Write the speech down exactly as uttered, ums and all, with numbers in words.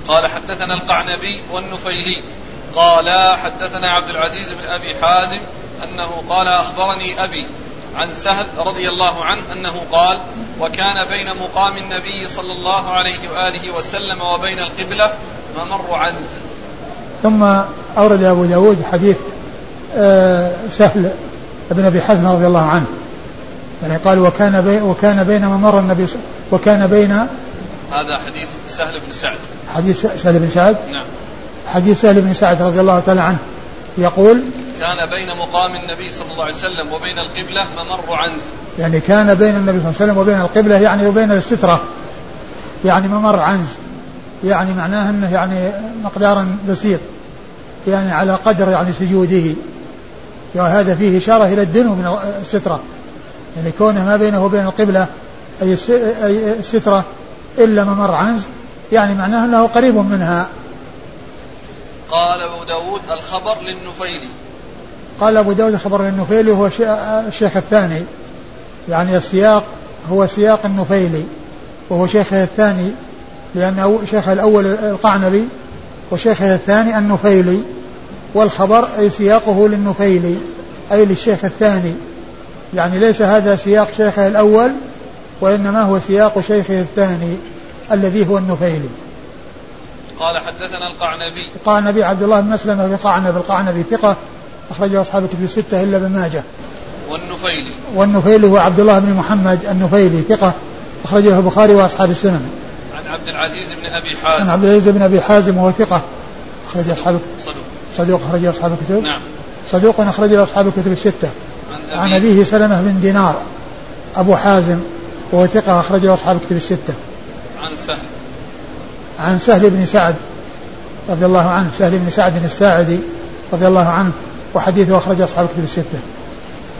قال حدثنا القعنبي والنفيلي قال حدثنا عبد العزيز بن أبي حازم أنه قال أخبرني أبي عن سهل رضي الله عنه أنه قال وكان بين مقام النبي صلى الله عليه وآله وسلم وبين القبلة ممر عنز. ثم أورد أبو داود حديث سهل بن أبي حازم رضي الله عنه يعني قال وكان بين, وكان بين ممر النبي وكان بين هذا حديث سهل بن سعد حديث سهل بن سعد نعم حديث سهل بن سعد رضي الله تعالى عنه يقول كان بين مقام النبي صلى الله عليه وسلم وبين القبلة ممر عنز يعني كان بين النبي صلى الله عليه وسلم وبين القبلة يعني وبين السترة يعني ممر عنز يعني معناه أنه يعني مقدارا بسيط يعني على قدر يعني سجوده وهذا فيه إشارة إلى الدنو من السترة يعني كونه ما بينه وبين القبلة أي السترة إلا ممر عنز يعني معناه أنه قريب منها. قال أبو داود الخبر للنفيلي قال أبو داود الخبر للنفيلي هو الشيخ الثاني يعني السياق هو سياق النفيلي وهو شيخه الثاني لأن شيخه الأول القعنبي وشيخه الثاني النفيلي والخبر أي سياقه للنفيلي أي للشيخ الثاني يعني ليس هذا سياق شيخه الأول وإنما هو سياق شيخه الثاني الذي هو النفيلي. قال حدثنا القعنبي القعنبي عبد الله بن مسلمة بن قعنب القعنبي ثقة أخرجه أصحاب الكتب الستة إلا ابن ماجه. والنفيلي والنفيلي هو عبد الله بن محمد النفيلي ثقة أخرجه البخاري وأصحاب السنن. عن عبد العزيز بن أبي حازم عن عبد العزيز بن أبي حازم وهو ثقة أخرج أصحاب صدوق صدوق أخرج أصحاب الكتب نعم صدوق أخرج أصحاب الكتب الستة. عن, عن أبيه سلمة بن دينار أبو حازم وهو ثقة أخرج أصحاب الكتب الستة. عن سهل عن سهل بن سعد رضي الله عنه سهل بن سعد الساعدي رضي الله عنه وحديثه أخرج أصحاب الكتب الستة.